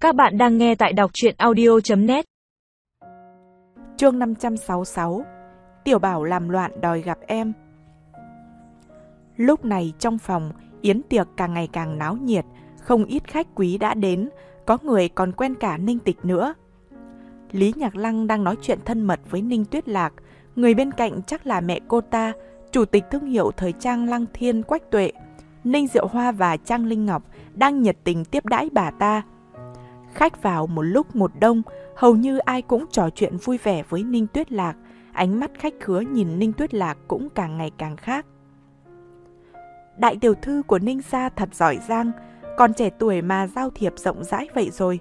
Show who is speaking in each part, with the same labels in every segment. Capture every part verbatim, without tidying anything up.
Speaker 1: Các bạn đang nghe tại đọc truyện audio chấm net.
Speaker 2: Chương năm trăm sáu mươi sáu. Tiểu Bảo làm loạn đòi gặp em. Lúc này trong phòng, yến tiệc càng ngày càng náo nhiệt, không ít khách quý đã đến, có người còn quen cả Ninh Tịch nữa. Lý Nhạc Lăng đang nói chuyện thân mật với Ninh Tuyết Lạc, người bên cạnh chắc là mẹ cô ta, chủ tịch thương hiệu thời trang Lăng Thiên Quách Tuệ. Ninh Diệu Hoa và Trang Linh Ngọc đang nhiệt tình tiếp đãi bà ta. Khách vào một lúc một đông, hầu như ai cũng trò chuyện vui vẻ với Ninh Tuyết Lạc, ánh mắt khách khứa nhìn Ninh Tuyết Lạc cũng càng ngày càng khác. Đại tiểu thư của Ninh gia thật giỏi giang, còn trẻ tuổi mà giao thiệp rộng rãi vậy rồi.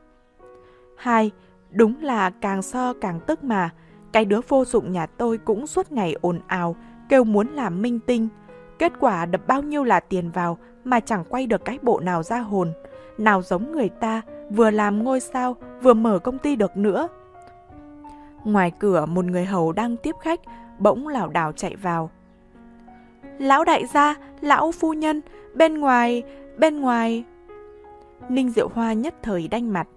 Speaker 2: Hai, đúng là càng so càng tức mà, cái đứa vô dụng nhà tôi cũng suốt ngày ồn ào, kêu muốn làm minh tinh. Kết quả đập bao nhiêu là tiền vào mà chẳng quay được cái bộ nào ra hồn, nào giống người ta, vừa làm ngôi sao, vừa mở công ty được nữa. Ngoài cửa một người hầu đang tiếp khách, bỗng lảo đảo chạy vào. Lão đại gia, lão phu nhân, bên ngoài, bên ngoài. Ninh Diệu Hoa nhất thời đanh mặt.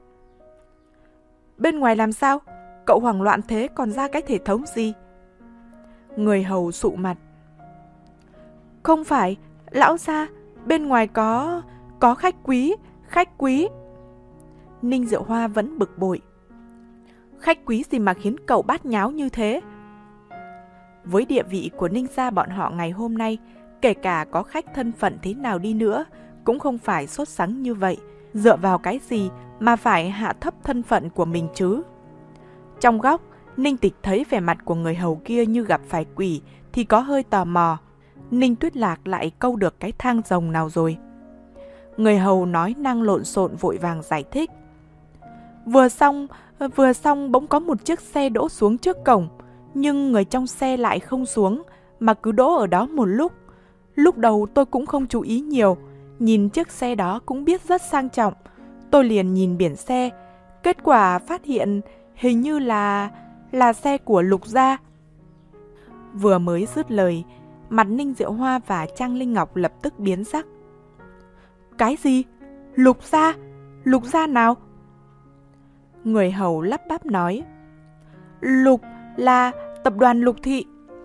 Speaker 2: Bên ngoài làm sao? Cậu hoảng loạn thế còn ra cái thể thống gì? Người hầu sụ mặt. Không phải, lão gia, bên ngoài có, có khách quý, khách quý. Ninh Diệu Hoa vẫn bực bội. Khách quý gì mà khiến cậu bát nháo như thế? Với địa vị của Ninh gia bọn họ ngày hôm nay, kể cả có khách thân phận thế nào đi nữa, cũng không phải sốt sắng như vậy. Dựa vào cái gì mà phải hạ thấp thân phận của mình chứ? Trong góc, Ninh Tịch thấy vẻ mặt của người hầu kia như gặp phải quỷ thì có hơi tò mò. Ninh Tuyết Lạc lại câu được cái thang rồng nào rồi? Người hầu nói năng lộn xộn vội vàng giải thích. Vừa xong, vừa xong bỗng có một chiếc xe đỗ xuống trước cổng, nhưng người trong xe lại không xuống, mà cứ đỗ ở đó một lúc. Lúc đầu tôi cũng không chú ý nhiều, nhìn chiếc xe đó cũng biết rất sang trọng. Tôi liền nhìn biển xe, kết quả phát hiện hình như là, là xe của Lục gia. Vừa mới dứt lời, mặt Ninh Diệu Hoa và Trang Linh Ngọc lập tức biến sắc. Cái gì? Lục gia? Lục gia nào? Người hầu lắp bắp nói. Lục là tập đoàn Lục thị.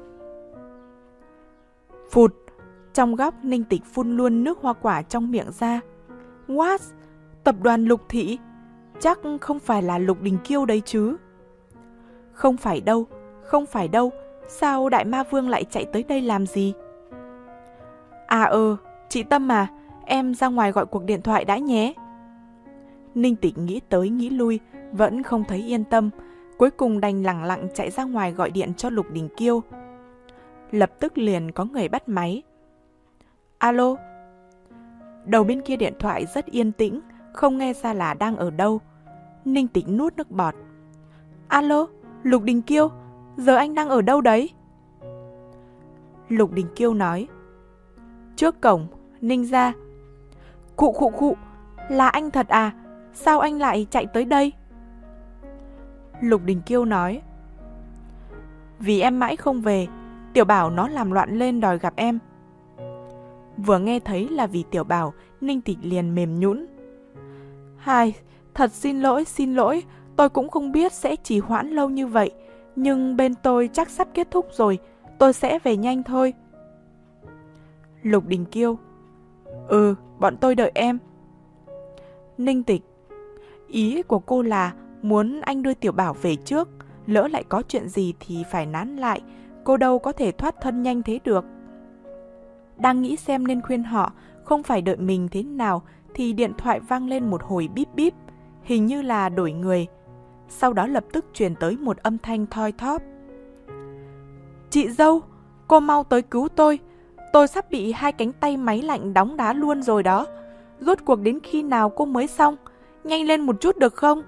Speaker 2: Phụt, trong góc Ninh Tịch phun luôn nước hoa quả trong miệng ra. What? Tập đoàn Lục thị? Chắc không phải là Lục Đình Kiêu đấy chứ? Không phải đâu, không phải đâu. Sao Đại Ma Vương lại chạy tới đây làm gì? À ờ, chị Tâm à, em ra ngoài gọi cuộc điện thoại đã nhé. Ninh Tịch nghĩ tới nghĩ lui, vẫn không thấy yên tâm, cuối cùng đành lẳng lặng chạy ra ngoài gọi điện cho Lục Đình Kiêu. Lập tức liền có người bắt máy. Alo? Đầu bên kia điện thoại rất yên tĩnh, không nghe ra là đang ở đâu. Ninh Tịch nuốt nước bọt. Alo, Lục Đình Kiêu, giờ anh đang ở đâu đấy? Lục Đình Kiêu nói. Trước cổng, Ninh gia. Khụ khụ khụ, là anh thật à? Sao anh lại chạy tới đây? Lục Đình Kiêu nói. Vì em mãi không về, Tiểu Bảo nó làm loạn lên đòi gặp em. Vừa nghe thấy là vì Tiểu Bảo, Ninh Tịch liền mềm nhũn. Hai, thật xin lỗi, xin lỗi, tôi cũng không biết sẽ trì hoãn lâu như vậy, nhưng bên tôi chắc sắp kết thúc rồi, tôi sẽ về nhanh thôi. Lục Đình Kiêu. Ừ, bọn tôi đợi em. Ninh Tịch. Ý của cô là muốn anh đưa Tiểu Bảo về trước, lỡ lại có chuyện gì thì phải nán lại, cô đâu có thể thoát thân nhanh thế được. Đang nghĩ xem nên khuyên họ không phải đợi mình thế nào thì điện thoại vang lên một hồi bíp bíp, hình như là đổi người. Sau đó lập tức truyền tới một âm thanh thoi thóp. Chị dâu, cô mau tới cứu tôi, tôi sắp bị hai cánh tay máy lạnh đóng đá luôn rồi đó. Rốt cuộc đến khi nào cô mới xong, nhanh lên một chút được không?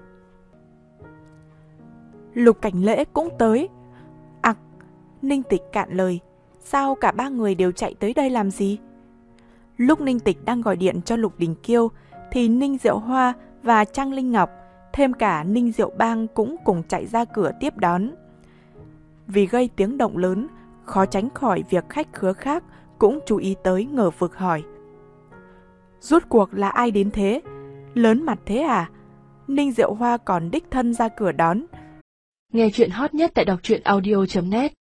Speaker 2: Lục Cảnh Lễ cũng tới. Ặc, à, Ninh Tịch cạn lời. Sao cả ba người đều chạy tới đây làm gì? Lúc Ninh Tịch đang gọi điện cho Lục Đình Kiêu thì Ninh Diệu Hoa và Trang Linh Ngọc, thêm cả Ninh Diệu Bang cũng cùng chạy ra cửa tiếp đón. Vì gây tiếng động lớn, khó tránh khỏi việc khách khứa khác cũng chú ý tới ngờ vực hỏi. Rốt cuộc là ai đến thế? Lớn mặt thế à? Ninh Diệu Hoa còn đích thân ra cửa đón.
Speaker 3: Nghe chuyện hot nhất tại đọc truyện audio chấm net